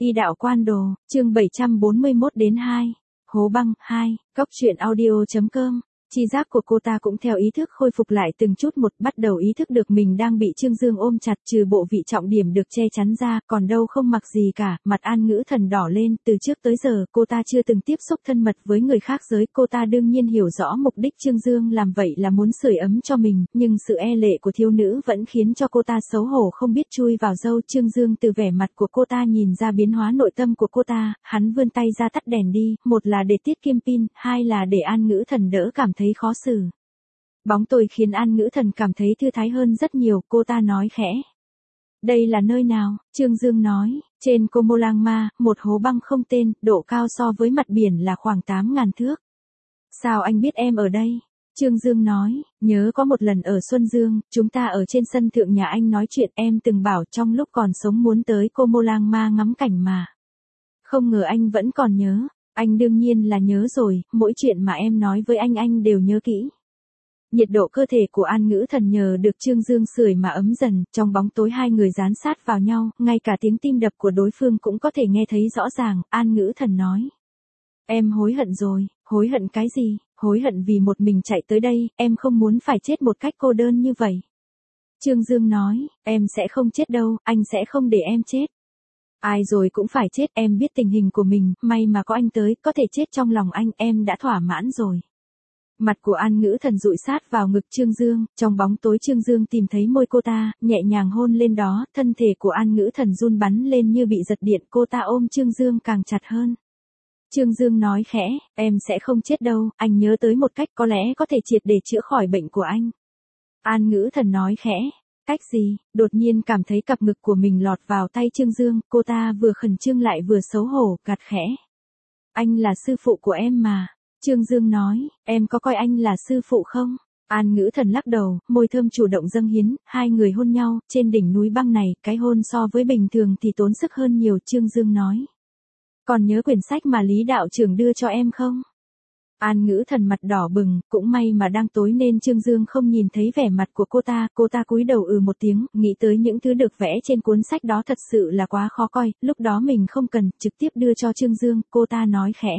Y đạo quan đồ, chương 741-2. Hố băng, 2, Cóc truyện audio.com. Chi giác của cô ta cũng theo ý thức khôi phục lại từng chút một, bắt đầu ý thức được mình đang bị Trương Dương ôm chặt, trừ bộ vị trọng điểm được che chắn ra, còn đâu không mặc gì cả. Mặt An Ngữ Thần đỏ lên, từ trước tới giờ cô ta chưa từng tiếp xúc thân mật với người khác giới, cô ta đương nhiên hiểu rõ mục đích Trương Dương làm vậy là muốn sưởi ấm cho mình, nhưng sự e lệ của thiếu nữ vẫn khiến cho cô ta xấu hổ không biết chui vào dâu. Trương Dương từ vẻ mặt của cô ta nhìn ra biến hóa nội tâm của cô ta, hắn vươn tay ra tắt đèn đi, một là để tiết kiệm pin, hai là để An Ngữ Thần đỡ cảm thấy khó xử. Bóng tối khiến An Ngữ Thần cảm thấy thư thái hơn rất nhiều, cô ta nói khẽ. Đây là nơi nào? Trương Dương nói, trên Komolangma, một hố băng không tên, độ cao so với mặt biển là khoảng 8.000 thước. Sao anh biết em ở đây? Trương Dương nói, nhớ có một lần ở Xuân Dương, chúng ta ở trên sân thượng nhà anh nói chuyện, em từng bảo trong lúc còn sống muốn tới Komolangma ngắm cảnh mà. Không ngờ anh vẫn còn nhớ. Anh đương nhiên là nhớ rồi, mỗi chuyện mà em nói với anh đều nhớ kỹ. Nhiệt độ cơ thể của An Ngữ Thần nhờ được Trương Dương sưởi mà ấm dần, trong bóng tối hai người dán sát vào nhau, ngay cả tiếng tim đập của đối phương cũng có thể nghe thấy rõ ràng. An Ngữ Thần nói. Em hối hận rồi. Hối hận cái gì? Hối hận vì một mình chạy tới đây, em không muốn phải chết một cách cô đơn như vậy. Trương Dương nói, em sẽ không chết đâu, anh sẽ không để em chết. Ai rồi cũng phải chết, em biết tình hình của mình, may mà có anh tới, có thể chết trong lòng anh, em đã thỏa mãn rồi. Mặt của An Ngữ Thần dụi sát vào ngực Trương Dương, trong bóng tối Trương Dương tìm thấy môi cô ta, nhẹ nhàng hôn lên đó, thân thể của An Ngữ Thần run bắn lên như bị giật điện, cô ta ôm Trương Dương càng chặt hơn. Trương Dương nói khẽ, em sẽ không chết đâu, anh nhớ tới một cách có lẽ có thể triệt để chữa khỏi bệnh của anh. An Ngữ Thần nói khẽ. Cách gì? Đột nhiên cảm thấy cặp ngực của mình lọt vào tay Trương Dương, cô ta vừa khẩn trương lại vừa xấu hổ, gạt khẽ. Anh là sư phụ của em mà. Trương Dương nói, em có coi anh là sư phụ không? An Ngữ Thần lắc đầu, môi thơm chủ động dâng hiến, hai người hôn nhau, trên đỉnh núi băng này, cái hôn so với bình thường thì tốn sức hơn nhiều. Trương Dương nói. Còn nhớ quyển sách mà Lý đạo trưởng đưa cho em không? An Ngữ Thần mặt đỏ bừng, cũng may mà đang tối nên Trương Dương không nhìn thấy vẻ mặt của cô ta cúi đầu một tiếng, nghĩ tới những thứ được vẽ trên cuốn sách đó thật sự là quá khó coi, lúc đó mình không cần, trực tiếp đưa cho Trương Dương, cô ta nói khẽ.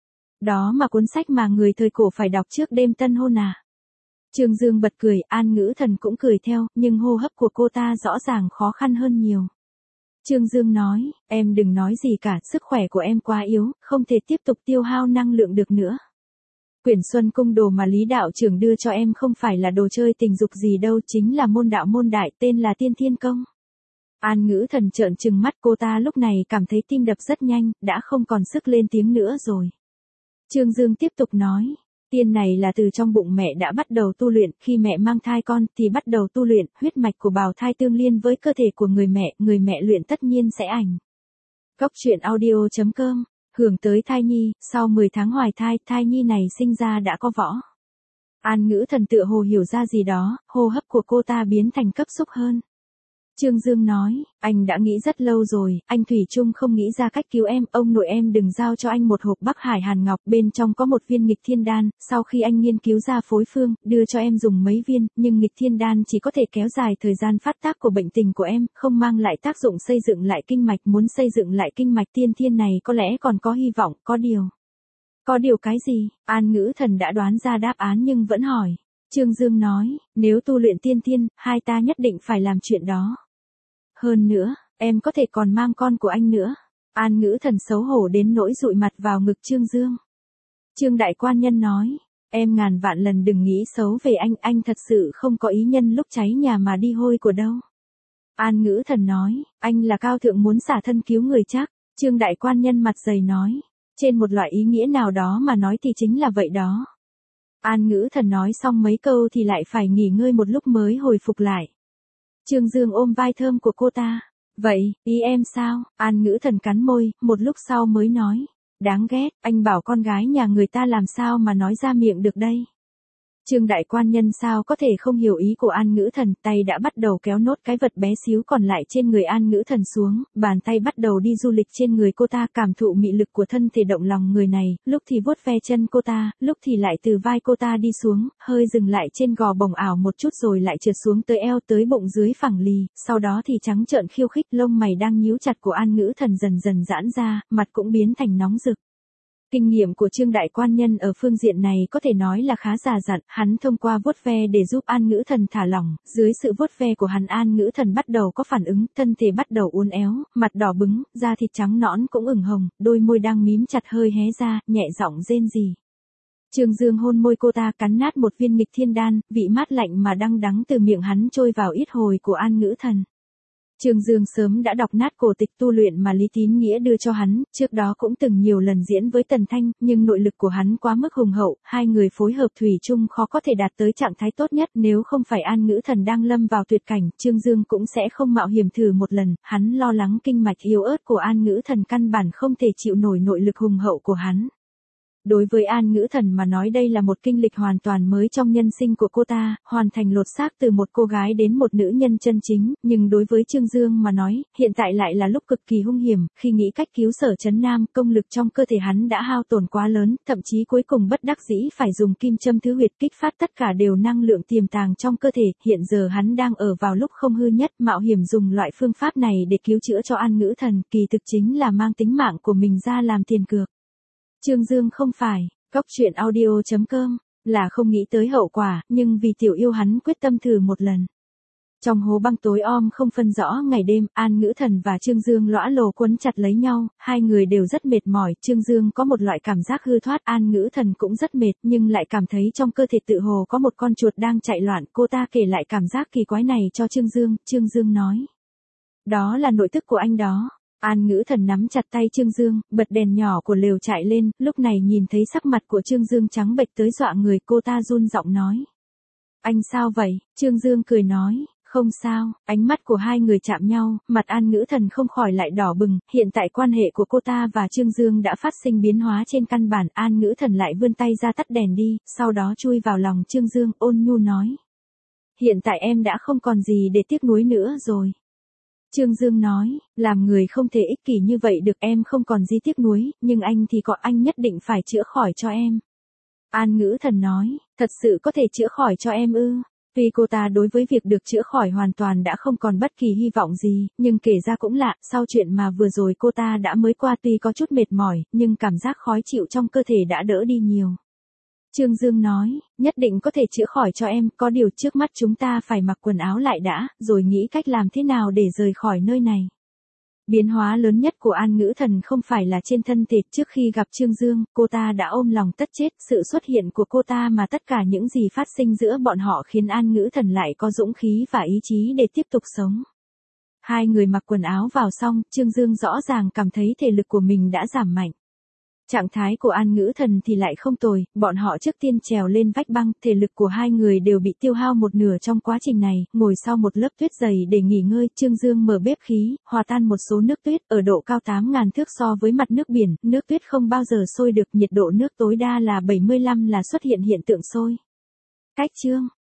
Đó mà cuốn sách mà người thời cổ phải đọc trước đêm tân hôn à? Trương Dương bật cười, An Ngữ Thần cũng cười theo, nhưng hô hấp của cô ta rõ ràng khó khăn hơn nhiều. Trương Dương nói, em đừng nói gì cả, sức khỏe của em quá yếu, không thể tiếp tục tiêu hao năng lượng được nữa. Quyển Xuân Cung Đồ mà Lý đạo trưởng đưa cho em không phải là đồ chơi tình dục gì đâu, chính là môn đạo môn đại, tên là Tiên Thiên Công. An Ngữ Thần trợn trừng mắt, cô ta lúc này cảm thấy tim đập rất nhanh, đã không còn sức lên tiếng nữa rồi. Trương Dương tiếp tục nói, tiên này là từ trong bụng mẹ đã bắt đầu tu luyện, khi mẹ mang thai con thì bắt đầu tu luyện, huyết mạch của bào thai tương liên với cơ thể của người mẹ luyện tất nhiên sẽ ảnh. Cóc truyện audio.com. Hưởng tới thai nhi, sau 10 tháng hoài thai, thai nhi này sinh ra đã có võ. An Ngữ Thần tựa hồ hiểu ra gì đó, hô hấp của cô ta biến thành cấp xúc hơn. Trương Dương nói, anh đã nghĩ rất lâu rồi, anh thủy chung không nghĩ ra cách cứu em, ông nội em đừng giao cho anh một hộp Bắc Hải Hàn Ngọc, bên trong có một viên nghịch thiên đan, sau khi anh nghiên cứu ra phối phương, đưa cho em dùng mấy viên, nhưng nghịch thiên đan chỉ có thể kéo dài thời gian phát tác của bệnh tình của em, không mang lại tác dụng xây dựng lại kinh mạch, muốn xây dựng lại kinh mạch tiên thiên này có lẽ còn có hy vọng, có điều. Có điều cái gì? An Ngữ Thần đã đoán ra đáp án nhưng vẫn hỏi. Trương Dương nói, nếu tu luyện tiên thiên, hai ta nhất định phải làm chuyện đó. Hơn nữa, em có thể còn mang con của anh nữa. An Ngữ Thần xấu hổ đến nỗi dụi mặt vào ngực Trương Dương. Trương Đại Quan Nhân nói, em ngàn vạn lần đừng nghĩ xấu về anh thật sự không có ý nhân lúc cháy nhà mà đi hôi của đâu. An Ngữ Thần nói, anh là cao thượng muốn xả thân cứu người chắc. Trương Đại Quan Nhân mặt dày nói, trên một loại ý nghĩa nào đó mà nói thì chính là vậy đó. An Ngữ Thần nói xong mấy câu thì lại phải nghỉ ngơi một lúc mới hồi phục lại. Trương Dương ôm vai thơm của cô ta. Vậy, ý em sao? An Ngữ Thần cắn môi, một lúc sau mới nói. Đáng ghét, anh bảo con gái nhà người ta làm sao mà nói ra miệng được đây. Trương đại quan nhân sao có thể không hiểu ý của An Ngữ Thần, tay đã bắt đầu kéo nốt cái vật bé xíu còn lại trên người An Ngữ Thần xuống, bàn tay bắt đầu đi du lịch trên người cô ta, cảm thụ mị lực của thân thể động lòng người này, lúc thì vuốt ve chân cô ta, lúc thì lại từ vai cô ta đi xuống, hơi dừng lại trên gò bồng ảo một chút rồi lại trượt xuống tới eo tới bụng dưới phẳng lì, sau đó thì trắng trợn khiêu khích, lông mày đang nhíu chặt của An Ngữ Thần dần dần giãn ra, mặt cũng biến thành nóng rực. Kinh nghiệm của Trương đại quan nhân ở phương diện này có thể nói là khá già dặn, hắn thông qua vuốt ve để giúp An Ngữ Thần thả lỏng, dưới sự vuốt ve của hắn An Ngữ Thần bắt đầu có phản ứng, thân thể bắt đầu uốn éo, mặt đỏ bừng, da thịt trắng nõn cũng ửng hồng, đôi môi đang mím chặt hơi hé ra, nhẹ giọng rên rỉ. Trương Dương hôn môi cô ta, cắn nát một viên nghịch thiên đan, vị mát lạnh mà đắng đắng từ miệng hắn trôi vào yết hồi của An Ngữ Thần. Trương Dương sớm đã đọc nát cổ tịch tu luyện mà Lý Tín Nghĩa đưa cho hắn, trước đó cũng từng nhiều lần diễn với Tần Thanh, nhưng nội lực của hắn quá mức hùng hậu, hai người phối hợp thủy chung khó có thể đạt tới trạng thái tốt nhất, nếu không phải An Ngữ Thần đang lâm vào tuyệt cảnh, Trương Dương cũng sẽ không mạo hiểm thử một lần, hắn lo lắng kinh mạch yếu ớt của An Ngữ Thần căn bản không thể chịu nổi nội lực hùng hậu của hắn. Đối với An Ngữ Thần mà nói đây là một kinh lịch hoàn toàn mới trong nhân sinh của cô ta, hoàn thành lột xác từ một cô gái đến một nữ nhân chân chính, nhưng đối với Trương Dương mà nói, hiện tại lại là lúc cực kỳ hung hiểm, khi nghĩ cách cứu Sở Trấn Nam, công lực trong cơ thể hắn đã hao tổn quá lớn, thậm chí cuối cùng bất đắc dĩ phải dùng kim châm thứ huyệt kích phát tất cả đều năng lượng tiềm tàng trong cơ thể, hiện giờ hắn đang ở vào lúc không hư nhất, mạo hiểm dùng loại phương pháp này để cứu chữa cho An Ngữ Thần, kỳ thực chính là mang tính mạng của mình ra làm tiền cược. Trương Dương không phải, góc truyện audio.com, là không nghĩ tới hậu quả, nhưng vì tiểu yêu hắn quyết tâm thử một lần. Trong hố băng tối om không phân rõ ngày đêm, An Ngữ Thần và Trương Dương lõa lồ quấn chặt lấy nhau, hai người đều rất mệt mỏi, Trương Dương có một loại cảm giác hư thoát, An Ngữ Thần cũng rất mệt, nhưng lại cảm thấy trong cơ thể tự hồ có một con chuột đang chạy loạn, cô ta kể lại cảm giác kỳ quái này cho Trương Dương nói. Đó là nội tức của anh đó. An Ngữ Thần nắm chặt tay Trương Dương, bật đèn nhỏ của lều chạy lên, lúc này nhìn thấy sắc mặt của Trương Dương trắng bệch tới dọa người, cô ta run giọng nói. Anh sao vậy? Trương Dương cười nói, không sao, ánh mắt của hai người chạm nhau, mặt An Ngữ Thần không khỏi lại đỏ bừng, hiện tại quan hệ của cô ta và Trương Dương đã phát sinh biến hóa trên căn bản, An Ngữ Thần lại vươn tay ra tắt đèn đi, sau đó chui vào lòng Trương Dương, ôn nhu nói. Hiện tại em đã không còn gì để tiếc nuối nữa rồi. Trương Dương nói, làm người không thể ích kỷ như vậy được, em không còn gì tiếc nuối, nhưng anh thì có, anh nhất định phải chữa khỏi cho em. An Ngữ Thần nói, thật sự có thể chữa khỏi cho em ư? Tuy cô ta đối với việc được chữa khỏi hoàn toàn đã không còn bất kỳ hy vọng gì, nhưng kể ra cũng lạ, sau chuyện mà vừa rồi cô ta đã mới qua tuy có chút mệt mỏi, nhưng cảm giác khó chịu trong cơ thể đã đỡ đi nhiều. Trương Dương nói, nhất định có thể chữa khỏi cho em, có điều trước mắt chúng ta phải mặc quần áo lại đã, rồi nghĩ cách làm thế nào để rời khỏi nơi này. Biến hóa lớn nhất của An Ngữ Thần không phải là trên thân thể, trước khi gặp Trương Dương, cô ta đã ôm lòng tất chết, sự xuất hiện của cô ta mà tất cả những gì phát sinh giữa bọn họ khiến An Ngữ Thần lại có dũng khí và ý chí để tiếp tục sống. Hai người mặc quần áo vào xong, Trương Dương rõ ràng cảm thấy thể lực của mình đã giảm mạnh. Trạng thái của An Ngữ Thần thì lại không tồi, bọn họ trước tiên trèo lên vách băng, thể lực của hai người đều bị tiêu hao một nửa trong quá trình này, ngồi sau một lớp tuyết dày để nghỉ ngơi, Trương Dương mở bếp khí, hòa tan một số nước tuyết, ở độ cao 8.000 thước so với mặt nước biển, nước tuyết không bao giờ sôi được, nhiệt độ nước tối đa là 75 là xuất hiện hiện tượng sôi. Cách chương